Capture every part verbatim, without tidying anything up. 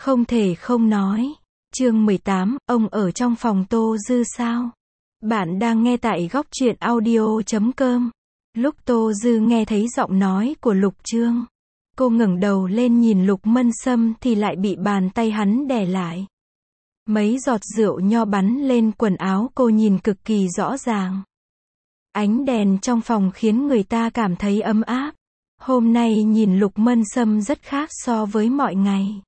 Không thể không nói. Chương mười tám, ông ở trong phòng Tô Dư sao? Bạn đang nghe tại góc truyện audio chấm com. Lúc Tô Dư nghe thấy giọng nói của Lục Chương, cô ngẩng đầu lên nhìn Lục Mân Sâm thì lại bị bàn tay hắn đè lại. Mấy giọt rượu nho bắn lên quần áo cô nhìn cực kỳ rõ ràng. Ánh đèn trong phòng khiến người ta cảm thấy ấm áp. Hôm nay nhìn Lục Mân Sâm rất khác so với mọi ngày.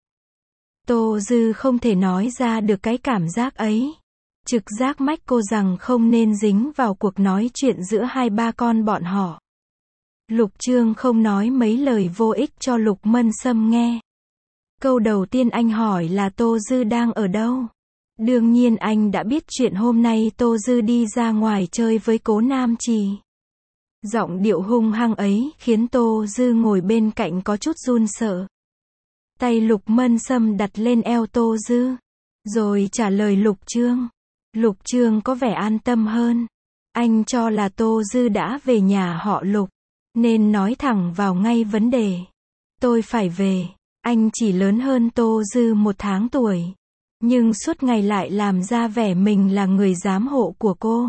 Tô Dư không thể nói ra được cái cảm giác ấy. Trực giác mách cô rằng không nên dính vào cuộc nói chuyện giữa hai ba con bọn họ. Lục Chương không nói mấy lời vô ích cho Lục Mân Sâm nghe. Câu đầu tiên anh hỏi là Tô Dư đang ở đâu. Đương nhiên anh đã biết chuyện hôm nay Tô Dư đi ra ngoài chơi với Cố Nam Trì. Giọng điệu hung hăng ấy khiến Tô Dư ngồi bên cạnh có chút run sợ. Tay Lục Mân Sâm đặt lên eo Tô Dư, rồi trả lời Lục Chương. Lục Chương có vẻ an tâm hơn. Anh cho là Tô Dư đã về nhà họ Lục, nên nói thẳng vào ngay vấn đề. Tôi phải về. Anh chỉ lớn hơn Tô Dư một tháng tuổi, nhưng suốt ngày lại làm ra vẻ mình là người giám hộ của cô.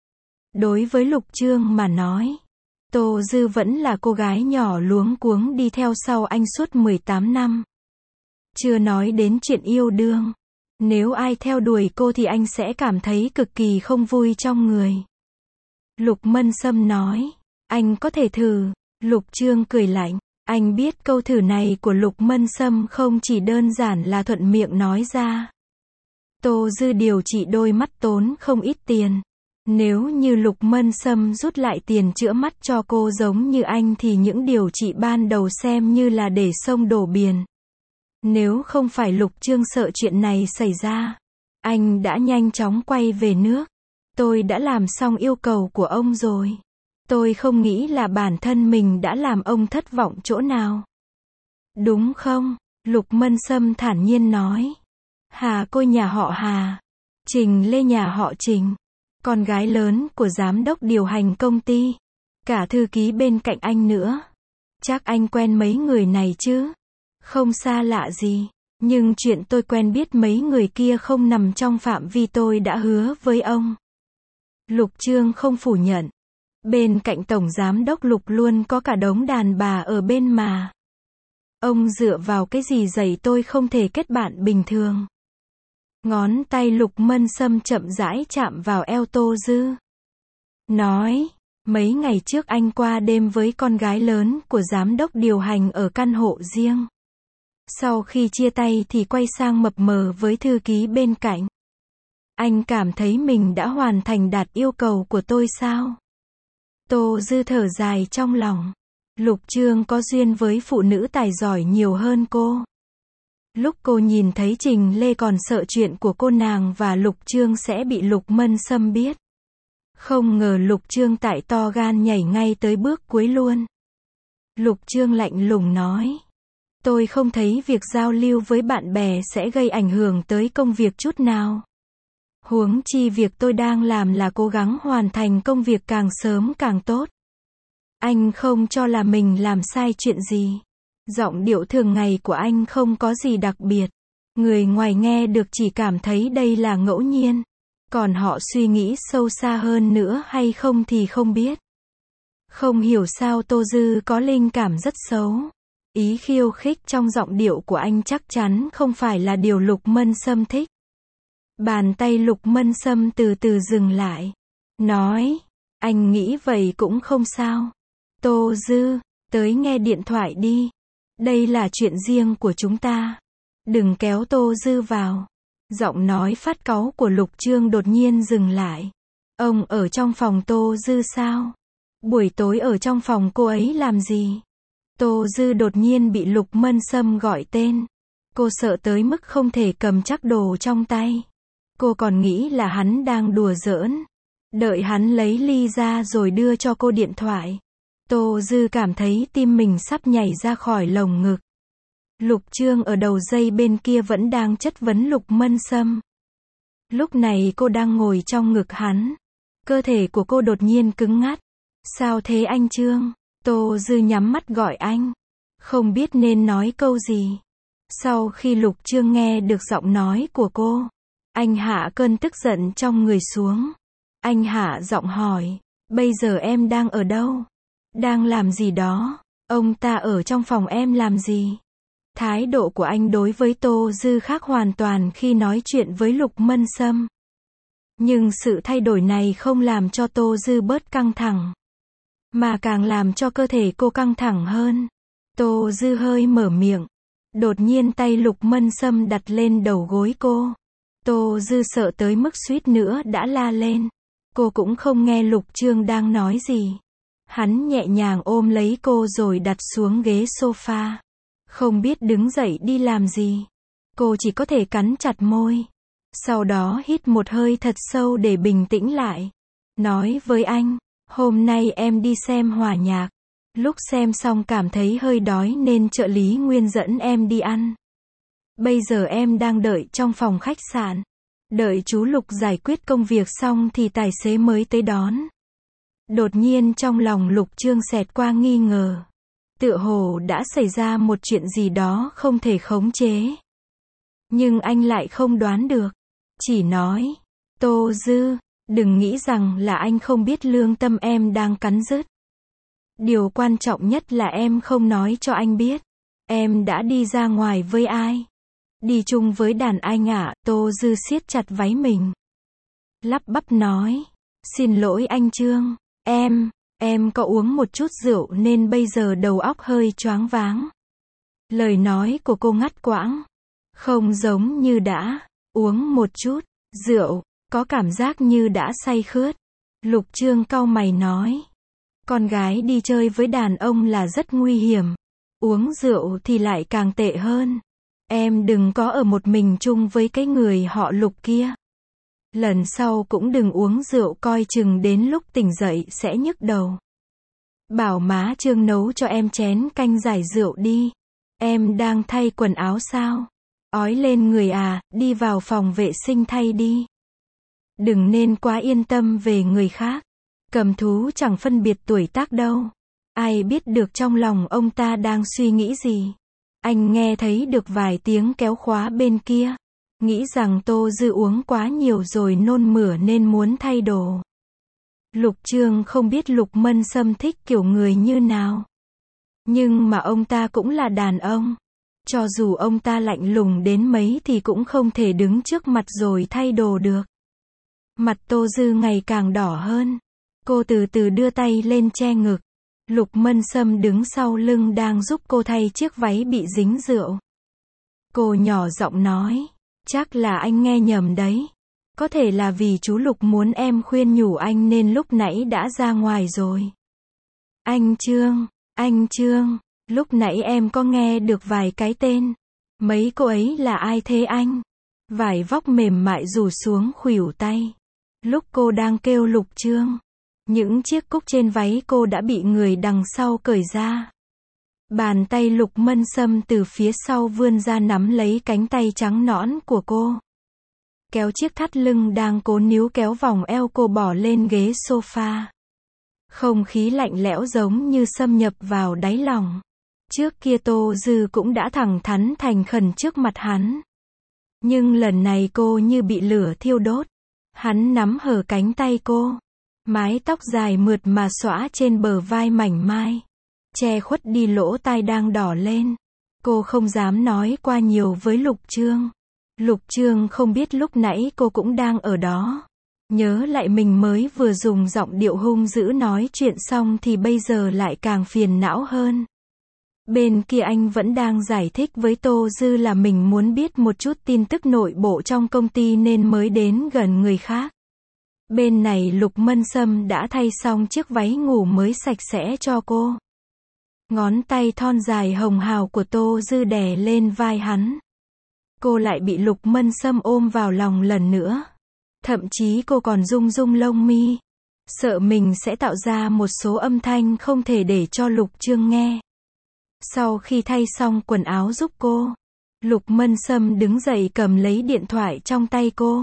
Đối với Lục Chương mà nói, Tô Dư vẫn là cô gái nhỏ luống cuống đi theo sau anh suốt mười tám năm. Chưa nói đến chuyện yêu đương. Nếu ai theo đuổi cô thì anh sẽ cảm thấy cực kỳ không vui trong người. Lục Mân Sâm nói, anh có thể thử. Lục Chương cười lạnh. Anh biết câu thử này của Lục Mân Sâm không chỉ đơn giản là thuận miệng nói ra. Tô Dư điều trị đôi mắt tốn không ít tiền. Nếu như Lục Mân Sâm rút lại tiền chữa mắt cho cô giống như anh thì những điều trị ban đầu xem như là để sông đổ biển. Nếu không phải Lục Chương sợ chuyện này xảy ra, anh đã nhanh chóng quay về nước. Tôi đã làm xong yêu cầu của ông rồi. Tôi không nghĩ là bản thân mình đã làm ông thất vọng chỗ nào. Đúng không? Lục Mân Sâm thản nhiên nói. Hà cô nhà họ Hà. Trình Lê nhà họ Trình. Con gái lớn của giám đốc điều hành công ty. Cả thư ký bên cạnh anh nữa. Chắc anh quen mấy người này chứ? Không xa lạ gì. Nhưng chuyện tôi quen biết mấy người kia không nằm trong phạm vi tôi đã hứa với ông. Lục Chương không phủ nhận. Bên cạnh Tổng Giám đốc Lục luôn có cả đống đàn bà ở bên mà. Ông dựa vào cái gì dạy tôi không thể kết bạn bình thường? Ngón tay Lục Mân Sâm chậm rãi chạm vào eo Tô Dư. Nói, mấy ngày trước anh qua đêm với con gái lớn của giám đốc điều hành ở căn hộ riêng. Sau khi chia tay thì quay sang mập mờ với thư ký bên cạnh. Anh cảm thấy mình đã hoàn thành đạt yêu cầu của tôi sao? Tô Dư thở dài trong lòng. Lục Chương có duyên với phụ nữ tài giỏi nhiều hơn cô. Lúc cô nhìn thấy Trình Lê còn sợ chuyện của cô nàng và Lục Chương sẽ bị Lục Mân Sâm biết. Không ngờ Lục Chương tại to gan nhảy ngay tới bước cuối luôn. Lục Chương lạnh lùng nói. Tôi không thấy việc giao lưu với bạn bè sẽ gây ảnh hưởng tới công việc chút nào. Huống chi việc tôi đang làm là cố gắng hoàn thành công việc càng sớm càng tốt. Anh không cho là mình làm sai chuyện gì. Giọng điệu thường ngày của anh không có gì đặc biệt. Người ngoài nghe được chỉ cảm thấy đây là ngẫu nhiên. Còn họ suy nghĩ sâu xa hơn nữa hay không thì không biết. Không hiểu sao Tô Dư có linh cảm rất xấu. Ý khiêu khích trong giọng điệu của anh chắc chắn không phải là điều Lục Mân Sâm thích. Bàn tay Lục Mân Sâm từ từ dừng lại. Nói, anh nghĩ vậy cũng không sao. Tô Dư, tới nghe điện thoại đi. Đây là chuyện riêng của chúng ta. Đừng kéo Tô Dư vào. Giọng nói phát cáu của Lục Chương đột nhiên dừng lại. Ông ở trong phòng Tô Dư sao? Buổi tối ở trong phòng cô ấy làm gì? Tô Dư đột nhiên bị Lục Mân Sâm gọi tên. Cô sợ tới mức không thể cầm chắc đồ trong tay. Cô còn nghĩ là hắn đang đùa giỡn. Đợi hắn lấy ly ra rồi đưa cho cô điện thoại. Tô Dư cảm thấy tim mình sắp nhảy ra khỏi lồng ngực. Lục Chương ở đầu dây bên kia vẫn đang chất vấn Lục Mân Sâm. Lúc này cô đang ngồi trong ngực hắn. Cơ thể của cô đột nhiên cứng ngắt. Sao thế anh Chương? Tô Dư nhắm mắt gọi anh. Không biết nên nói câu gì. Sau khi Lục Chương nghe được giọng nói của cô, anh hạ cơn tức giận trong người xuống. Anh hạ giọng hỏi, bây giờ em đang ở đâu? Đang làm gì đó? Ông ta ở trong phòng em làm gì? Thái độ của anh đối với Tô Dư khác hoàn toàn khi nói chuyện với Lục Mân Sâm. Nhưng sự thay đổi này không làm cho Tô Dư bớt căng thẳng, mà càng làm cho cơ thể cô căng thẳng hơn. Tô Dư hơi mở miệng. Đột nhiên tay Lục Mân Sâm đặt lên đầu gối cô. Tô Dư sợ tới mức suýt nữa đã la lên. Cô cũng không nghe Lục Chương đang nói gì. Hắn nhẹ nhàng ôm lấy cô rồi đặt xuống ghế sofa. Không biết đứng dậy đi làm gì. Cô chỉ có thể cắn chặt môi. Sau đó hít một hơi thật sâu để bình tĩnh lại. Nói với anh, hôm nay em đi xem hòa nhạc. Lúc xem xong cảm thấy hơi đói nên trợ lý Nguyên dẫn em đi ăn. Bây giờ em đang đợi trong phòng khách sạn. Đợi chú Lục giải quyết công việc xong thì tài xế mới tới đón. Đột nhiên trong lòng Lục Chương xẹt qua nghi ngờ. Tựa hồ đã xảy ra một chuyện gì đó không thể khống chế. Nhưng anh lại không đoán được. Chỉ nói, Tô Dư, đừng nghĩ rằng là anh không biết lương tâm em đang cắn rứt. Điều quan trọng nhất là em không nói cho anh biết. Em đã đi ra ngoài với ai? Đi chung với đàn anh ạ. Tô Dư siết chặt váy mình. Lắp bắp nói. Xin lỗi anh Trương. Em, em có uống một chút rượu nên bây giờ đầu óc hơi choáng váng. Lời nói của cô ngắt quãng. Không giống như đã uống một chút rượu, có cảm giác như đã say khướt. Lục Chương cau mày nói. Con gái đi chơi với đàn ông là rất nguy hiểm. Uống rượu thì lại càng tệ hơn. Em đừng có ở một mình chung với cái người họ Lục kia. Lần sau cũng đừng uống rượu, coi chừng đến lúc tỉnh dậy sẽ nhức đầu. Bảo má Trương nấu cho em chén canh giải rượu đi. Em đang thay quần áo sao? Ói lên người à, đi vào phòng vệ sinh thay đi. Đừng nên quá yên tâm về người khác. Cầm thú chẳng phân biệt tuổi tác đâu. Ai biết được trong lòng ông ta đang suy nghĩ gì. Anh nghe thấy được vài tiếng kéo khóa bên kia. Nghĩ rằng Tô Dư uống quá nhiều rồi nôn mửa nên muốn thay đồ. Lục Chương không biết Lục Mân Sâm thích kiểu người như nào. Nhưng mà ông ta cũng là đàn ông. Cho dù ông ta lạnh lùng đến mấy thì cũng không thể đứng trước mặt rồi thay đồ được. Mặt Tô Dư ngày càng đỏ hơn. Cô từ từ đưa tay lên che ngực. Lục Mân Sâm đứng sau lưng đang giúp cô thay chiếc váy bị dính rượu. Cô nhỏ giọng nói. Chắc là anh nghe nhầm đấy. Có thể là vì chú Lục muốn em khuyên nhủ anh nên lúc nãy đã ra ngoài rồi. Anh Trương, anh Trương, lúc nãy em có nghe được vài cái tên. Mấy cô ấy là ai thế anh? Vải vóc mềm mại rủ xuống khuỷu tay. Lúc cô đang kêu Lục Chương, những chiếc cúc trên váy cô đã bị người đằng sau cởi ra. Bàn tay Lục Mân Sâm từ phía sau vươn ra nắm lấy cánh tay trắng nõn của cô. Kéo chiếc thắt lưng đang cố níu kéo vòng eo cô bỏ lên ghế sofa. Không khí lạnh lẽo giống như xâm nhập vào đáy lòng. Trước kia Tô Dư cũng đã thẳng thắn thành khẩn trước mặt hắn. Nhưng lần này cô như bị lửa thiêu đốt. Hắn nắm hở cánh tay cô. Mái tóc dài mượt mà xõa trên bờ vai mảnh mai. Che khuất đi lỗ tai đang đỏ lên. Cô không dám nói qua nhiều với Lục Chương. Lục Chương không biết lúc nãy cô cũng đang ở đó. Nhớ lại mình mới vừa dùng giọng điệu hung dữ nói chuyện xong thì bây giờ lại càng phiền não hơn. Bên kia anh vẫn đang giải thích với Tô Dư là mình muốn biết một chút tin tức nội bộ trong công ty nên mới đến gần người khác. Bên này Lục Mân Sâm đã thay xong chiếc váy ngủ mới sạch sẽ cho cô. Ngón tay thon dài hồng hào của Tô Dư đè lên vai hắn. Cô lại bị Lục Mân Sâm ôm vào lòng lần nữa. Thậm chí cô còn rung rung lông mi. Sợ mình sẽ tạo ra một số âm thanh không thể để cho Lục Chương nghe. Sau khi thay xong quần áo giúp cô, Lục Mân Sâm đứng dậy cầm lấy điện thoại trong tay cô.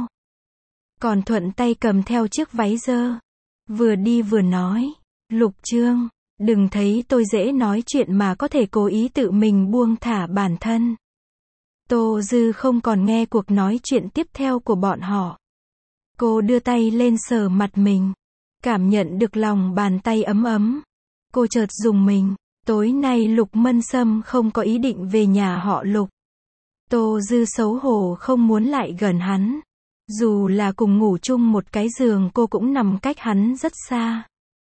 Còn thuận tay cầm theo chiếc váy dơ. Vừa đi vừa nói. Lục Chương, đừng thấy tôi dễ nói chuyện mà có thể cố ý tự mình buông thả bản thân. Tô Dư không còn nghe cuộc nói chuyện tiếp theo của bọn họ. Cô đưa tay lên sờ mặt mình, cảm nhận được lòng bàn tay ấm ấm. Cô chợt rùng mình, tối nay Lục Mân Sâm không có ý định về nhà họ Lục. Tô Dư xấu hổ không muốn lại gần hắn. Dù là cùng ngủ chung một cái giường cô cũng nằm cách hắn rất xa.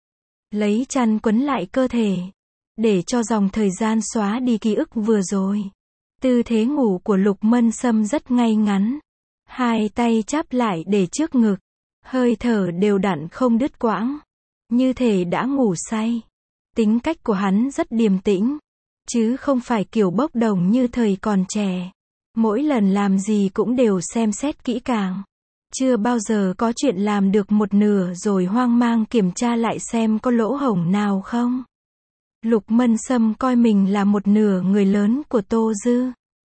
Lấy chăn quấn lại cơ thể, để cho dòng thời gian xóa đi ký ức vừa rồi. Tư thế ngủ của Lục Mân Sâm rất ngay ngắn. Hai tay chắp lại để trước ngực. Hơi thở đều đặn không đứt quãng. Như thể đã ngủ say. Tính cách của hắn rất điềm tĩnh. Chứ không phải kiểu bốc đồng như thời còn trẻ. Mỗi lần làm gì cũng đều xem xét kỹ càng. Chưa bao giờ có chuyện làm được một nửa rồi hoang mang kiểm tra lại xem có lỗ hổng nào không. Lục Mân Sâm coi mình là một nửa người lớn của Tô Dư.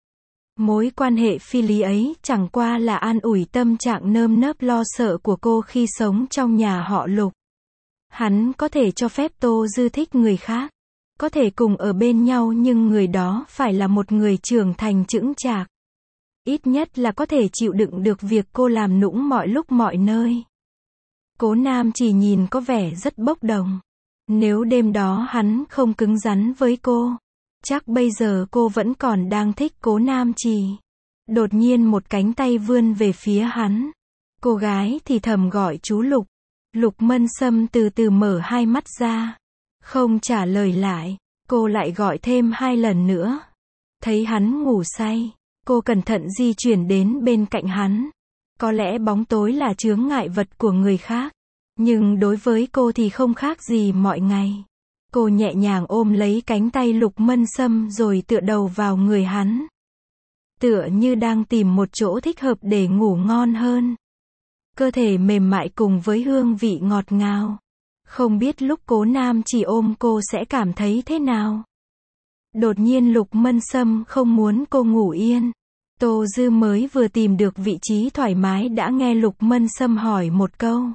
Mối quan hệ phi lý ấy chẳng qua là an ủi tâm trạng nơm nớp lo sợ của cô khi sống trong nhà họ Lục. Hắn có thể cho phép Tô Dư thích người khác, có thể cùng ở bên nhau nhưng người đó phải là một người trưởng thành chững chạc. Ít nhất là có thể chịu đựng được việc cô làm nũng mọi lúc mọi nơi. Cố Nam chỉ nhìn có vẻ rất bốc đồng. Nếu đêm đó hắn không cứng rắn với cô, chắc bây giờ cô vẫn còn đang thích Cố Nam Trì. Đột nhiên một cánh tay vươn về phía hắn. Cô gái thì thầm gọi chú Lục. Lục Mân Sâm từ từ mở hai mắt ra. Không trả lời lại. Cô lại gọi thêm hai lần nữa. Thấy hắn ngủ say, cô cẩn thận di chuyển đến bên cạnh hắn. Có lẽ bóng tối là chướng ngại vật của người khác. Nhưng đối với cô thì không khác gì mọi ngày. Cô nhẹ nhàng ôm lấy cánh tay Lục Mân Sâm rồi tựa đầu vào người hắn. Tựa như đang tìm một chỗ thích hợp để ngủ ngon hơn. Cơ thể mềm mại cùng với hương vị ngọt ngào. Không biết lúc Cố Nam chỉ ôm cô sẽ cảm thấy thế nào. Đột nhiên Lục Mân Sâm không muốn cô ngủ yên. Tô Dư mới vừa tìm được vị trí thoải mái đã nghe Lục Mân Sâm hỏi một câu.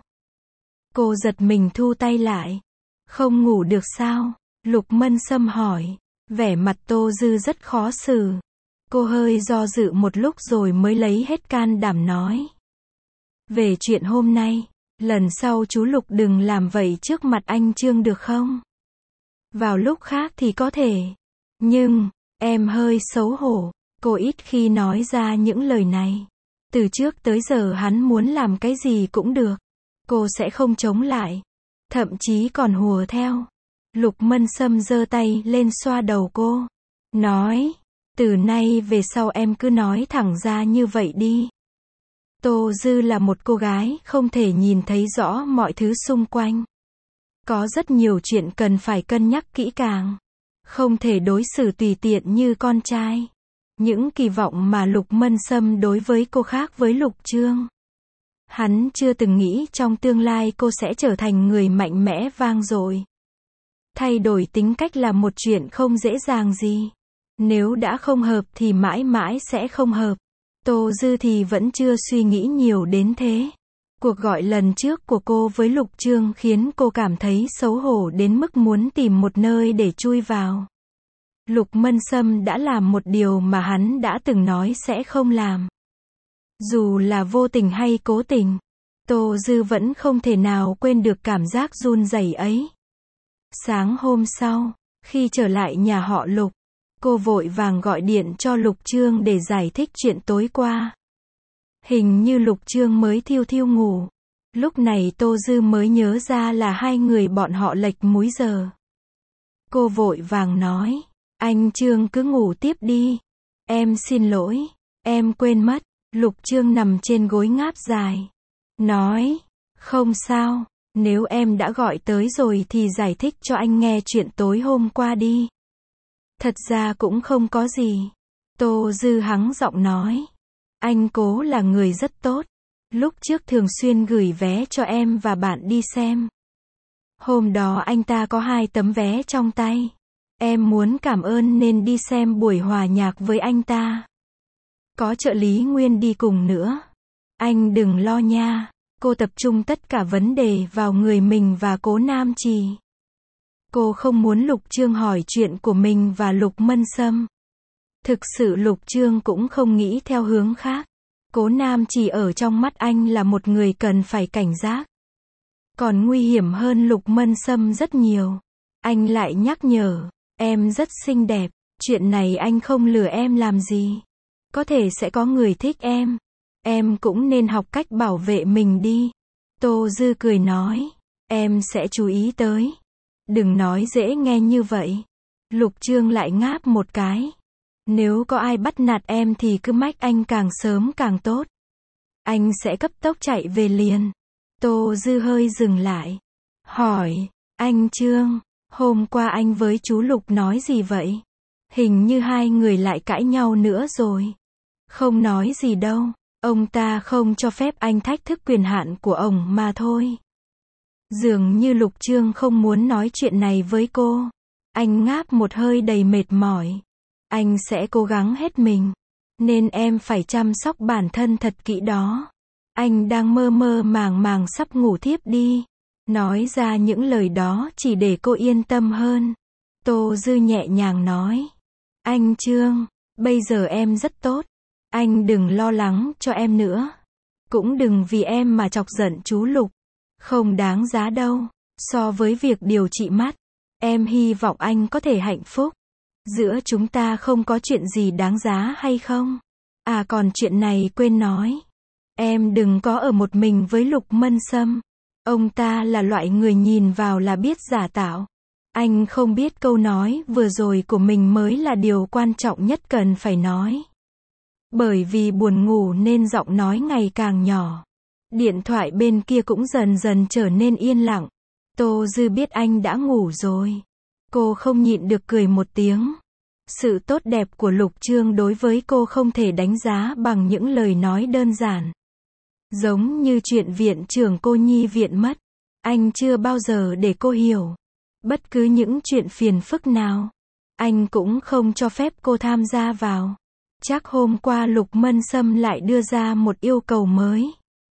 Cô giật mình thu tay lại. Không ngủ được sao? Lục Mân Sâm hỏi. Vẻ mặt Tô Dư rất khó xử. Cô hơi do dự một lúc rồi mới lấy hết can đảm nói. Về chuyện hôm nay, lần sau chú Lục đừng làm vậy trước mặt anh Trương được không? Vào lúc khác thì có thể. Nhưng, em hơi xấu hổ. Cô ít khi nói ra những lời này. Từ trước tới giờ hắn muốn làm cái gì cũng được. Cô sẽ không chống lại. Thậm chí còn hùa theo. Lục Mân Sâm giơ tay lên xoa đầu cô. Nói, từ nay về sau em cứ nói thẳng ra như vậy đi. Tô Dư là một cô gái không thể nhìn thấy rõ mọi thứ xung quanh. Có rất nhiều chuyện cần phải cân nhắc kỹ càng. Không thể đối xử tùy tiện như con trai. Những kỳ vọng mà Lục Mân Sâm đối với cô khác với Lục Trương. Hắn chưa từng nghĩ trong tương lai cô sẽ trở thành người mạnh mẽ vang dội. Thay đổi tính cách là một chuyện không dễ dàng gì. Nếu đã không hợp thì mãi mãi sẽ không hợp. Tô Dư thì vẫn chưa suy nghĩ nhiều đến thế. Cuộc gọi lần trước của cô với Lục Trương khiến cô cảm thấy xấu hổ đến mức muốn tìm một nơi để chui vào. Lục Mân Sâm đã làm một điều mà hắn đã từng nói sẽ không làm. Dù là vô tình hay cố tình, Tô Dư vẫn không thể nào quên được cảm giác run rẩy ấy. Sáng hôm sau, khi trở lại nhà họ Lục, cô vội vàng gọi điện cho Lục Trương để giải thích chuyện tối qua. Hình như Lục Trương mới thiêu thiêu ngủ. Lúc này Tô Dư mới nhớ ra là hai người bọn họ lệch múi giờ. Cô vội vàng nói, anh Trương cứ ngủ tiếp đi. Em xin lỗi, em quên mất. Lục Trương nằm trên gối ngáp dài. Nói, không sao, nếu em đã gọi tới rồi thì giải thích cho anh nghe chuyện tối hôm qua đi. Thật ra cũng không có gì. Tô Dư hắng giọng nói. Anh Cố là người rất tốt. Lúc trước thường xuyên gửi vé cho em và bạn đi xem. Hôm đó anh ta có hai tấm vé trong tay. Em muốn cảm ơn nên đi xem buổi hòa nhạc với anh ta. Có trợ lý Nguyên đi cùng nữa. Anh đừng lo nha. Cô tập trung tất cả vấn đề vào người mình và Cố Nam Trì. Cô không muốn Lục Trương hỏi chuyện của mình và Lục Mân Sâm. Thực sự Lục Trương cũng không nghĩ theo hướng khác. Cố Nam chỉ ở trong mắt anh là một người cần phải cảnh giác. Còn nguy hiểm hơn Lục Mân Sâm rất nhiều. Anh lại nhắc nhở, em rất xinh đẹp, chuyện này anh không lừa em làm gì. Có thể sẽ có người thích em. Em cũng nên học cách bảo vệ mình đi. Tô Dư cười nói, em sẽ chú ý tới. Đừng nói dễ nghe như vậy. Lục Trương lại ngáp một cái. Nếu có ai bắt nạt em thì cứ mách anh càng sớm càng tốt. Anh sẽ cấp tốc chạy về liền. Tô Dư hơi dừng lại. Hỏi, anh Trương, hôm qua anh với chú Lục nói gì vậy? Hình như hai người lại cãi nhau nữa rồi. Không nói gì đâu. Ông ta không cho phép anh thách thức quyền hạn của ông mà thôi. Dường như Lục Trương không muốn nói chuyện này với cô. Anh ngáp một hơi đầy mệt mỏi. Anh sẽ cố gắng hết mình. Nên em phải chăm sóc bản thân thật kỹ đó. Anh đang mơ mơ màng màng sắp ngủ thiếp đi. Nói ra những lời đó chỉ để cô yên tâm hơn. Tô Dư nhẹ nhàng nói. Anh Trương, bây giờ em rất tốt. Anh đừng lo lắng cho em nữa. Cũng đừng vì em mà chọc giận chú Lục. Không đáng giá đâu. So với việc điều trị mắt, em hy vọng anh có thể hạnh phúc. Giữa chúng ta không có chuyện gì đáng giá hay không? À còn chuyện này quên nói. Em đừng có ở một mình với Lục Mân Sâm. Ông ta là loại người nhìn vào là biết giả tạo. Anh không biết câu nói vừa rồi của mình mới là điều quan trọng nhất cần phải nói. Bởi vì buồn ngủ nên giọng nói ngày càng nhỏ. Điện thoại bên kia cũng dần dần trở nên yên lặng. Tô Dư biết anh đã ngủ rồi. Cô không nhịn được cười một tiếng. Sự tốt đẹp của Lục Trương đối với cô không thể đánh giá bằng những lời nói đơn giản. Giống như chuyện viện trưởng cô nhi viện mất. Anh chưa bao giờ để cô hiểu. Bất cứ những chuyện phiền phức nào, anh cũng không cho phép cô tham gia vào. Chắc hôm qua Lục Mân Sâm lại đưa ra một yêu cầu mới.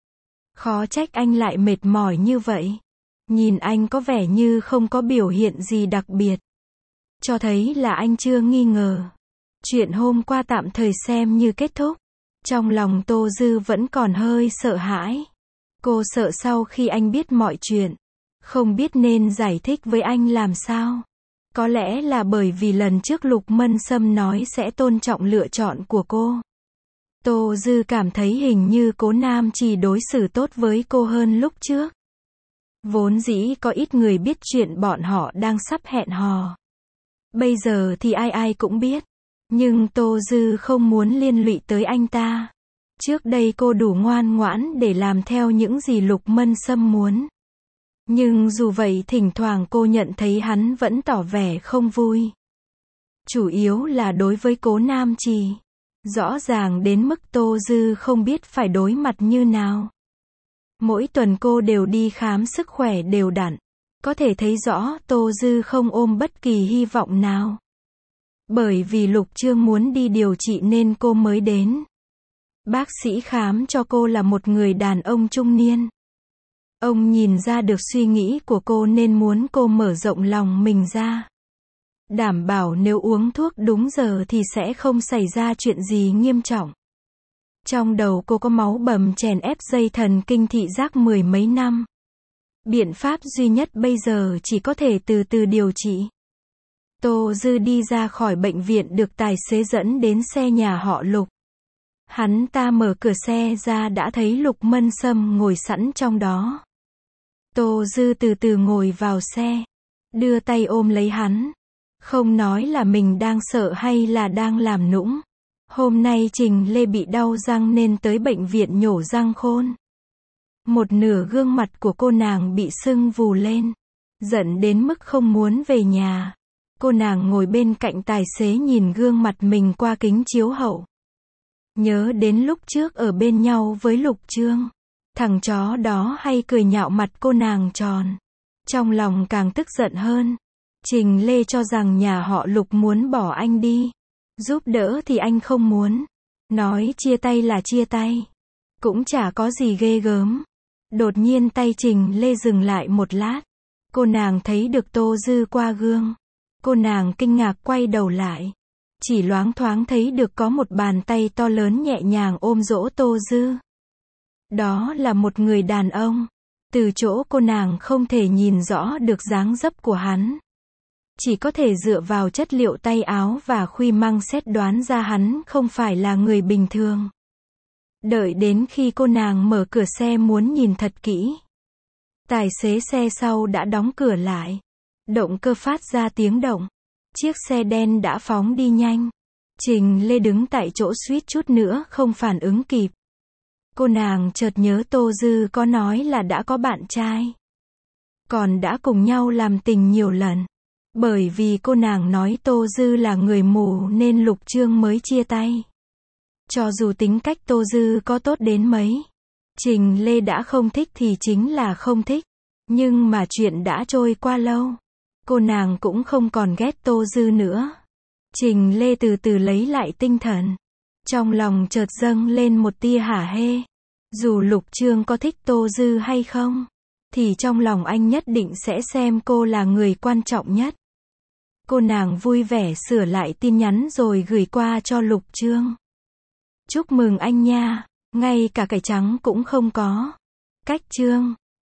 Khó trách anh lại mệt mỏi như vậy. Nhìn anh có vẻ như không có biểu hiện gì đặc biệt. Cho thấy là anh chưa nghi ngờ. Chuyện hôm qua tạm thời xem như kết thúc. Trong lòng Tô Dư vẫn còn hơi sợ hãi. Cô sợ sau khi anh biết mọi chuyện, không biết nên giải thích với anh làm sao. Có lẽ là bởi vì lần trước Lục Mân Sâm nói sẽ tôn trọng lựa chọn của cô. Tô Dư cảm thấy hình như Cố Nam chỉ đối xử tốt với cô hơn lúc trước. Vốn dĩ có ít người biết chuyện bọn họ đang sắp hẹn hò. Bây giờ thì ai ai cũng biết. Nhưng Tô Dư không muốn liên lụy tới anh ta. Trước đây cô đủ ngoan ngoãn để làm theo những gì Lục Mân Sâm muốn. Nhưng dù vậy thỉnh thoảng cô nhận thấy hắn vẫn tỏ vẻ không vui. Chủ yếu là đối với Cố Nam Trì. Rõ ràng đến mức Tô Dư không biết phải đối mặt như nào. Mỗi tuần cô đều đi khám sức khỏe đều đặn. Có thể thấy rõ Tô Dư không ôm bất kỳ hy vọng nào. Bởi vì Lục Trương muốn đi điều trị nên cô mới đến. Bác sĩ khám cho cô là một người đàn ông trung niên. Ông nhìn ra được suy nghĩ của cô nên muốn cô mở rộng lòng mình ra. Đảm bảo nếu uống thuốc đúng giờ thì sẽ không xảy ra chuyện gì nghiêm trọng. Trong đầu cô có máu bầm chèn ép dây thần kinh thị giác mười mấy năm. Biện pháp duy nhất bây giờ chỉ có thể từ từ điều trị. Tô Dư đi ra khỏi bệnh viện được tài xế dẫn đến xe nhà họ Lục. Hắn ta mở cửa xe ra đã thấy Lục Mân Sâm ngồi sẵn trong đó. Tô Dư từ từ ngồi vào xe, đưa tay ôm lấy hắn. Không nói là mình đang sợ hay là đang làm nũng. Hôm nay Trình Lê bị đau răng nên tới bệnh viện nhổ răng khôn. Một nửa gương mặt của cô nàng bị sưng vù lên. Giận đến mức không muốn về nhà. Cô nàng ngồi bên cạnh tài xế nhìn gương mặt mình qua kính chiếu hậu. Nhớ đến lúc trước ở bên nhau với Lục Trương. Thằng chó đó hay cười nhạo mặt cô nàng tròn. Trong lòng càng tức giận hơn. Trình Lê cho rằng nhà họ Lục muốn bỏ anh đi. Giúp đỡ thì anh không muốn. Nói chia tay là chia tay. Cũng chả có gì ghê gớm. Đột nhiên tay Trình Lê dừng lại một lát. Cô nàng thấy được Tô Dư qua gương. Cô nàng kinh ngạc quay đầu lại. chỉ loáng thoáng thấy được có một bàn tay to lớn nhẹ nhàng ôm dỗ Tô Dư. Đó là một người đàn ông. Từ chỗ cô nàng không thể nhìn rõ được dáng dấp của hắn. Chỉ có thể dựa vào chất liệu tay áo và khuy măng xét đoán ra hắn không phải là người bình thường. Đợi đến khi cô nàng mở cửa xe muốn nhìn thật kỹ. Tài xế xe sau đã đóng cửa lại. Động cơ phát ra tiếng động. Chiếc xe đen đã phóng đi nhanh. Trình Lê đứng tại chỗ suýt chút nữa không phản ứng kịp. Cô nàng chợt nhớ Tô Dư có nói là đã có bạn trai. Còn đã cùng nhau làm tình nhiều lần. Bởi vì cô nàng nói Tô Dư là người mù nên Lục Chương mới chia tay. Cho dù tính cách Tô Dư có tốt đến mấy, Trình Lê đã không thích thì chính là không thích. Nhưng mà chuyện đã trôi qua lâu. Cô nàng cũng không còn ghét Tô Dư nữa. Trình Lê từ từ lấy lại tinh thần. Trong lòng chợt dâng lên một tia hả hê. Dù Lục Chương có thích Tô Dư hay không, thì trong lòng anh nhất định sẽ xem cô là người quan trọng nhất. Cô nàng vui vẻ sửa lại tin nhắn rồi gửi qua cho Lục Chương. Chúc mừng anh nha, ngay cả cải trắng cũng không có. Cách Chương.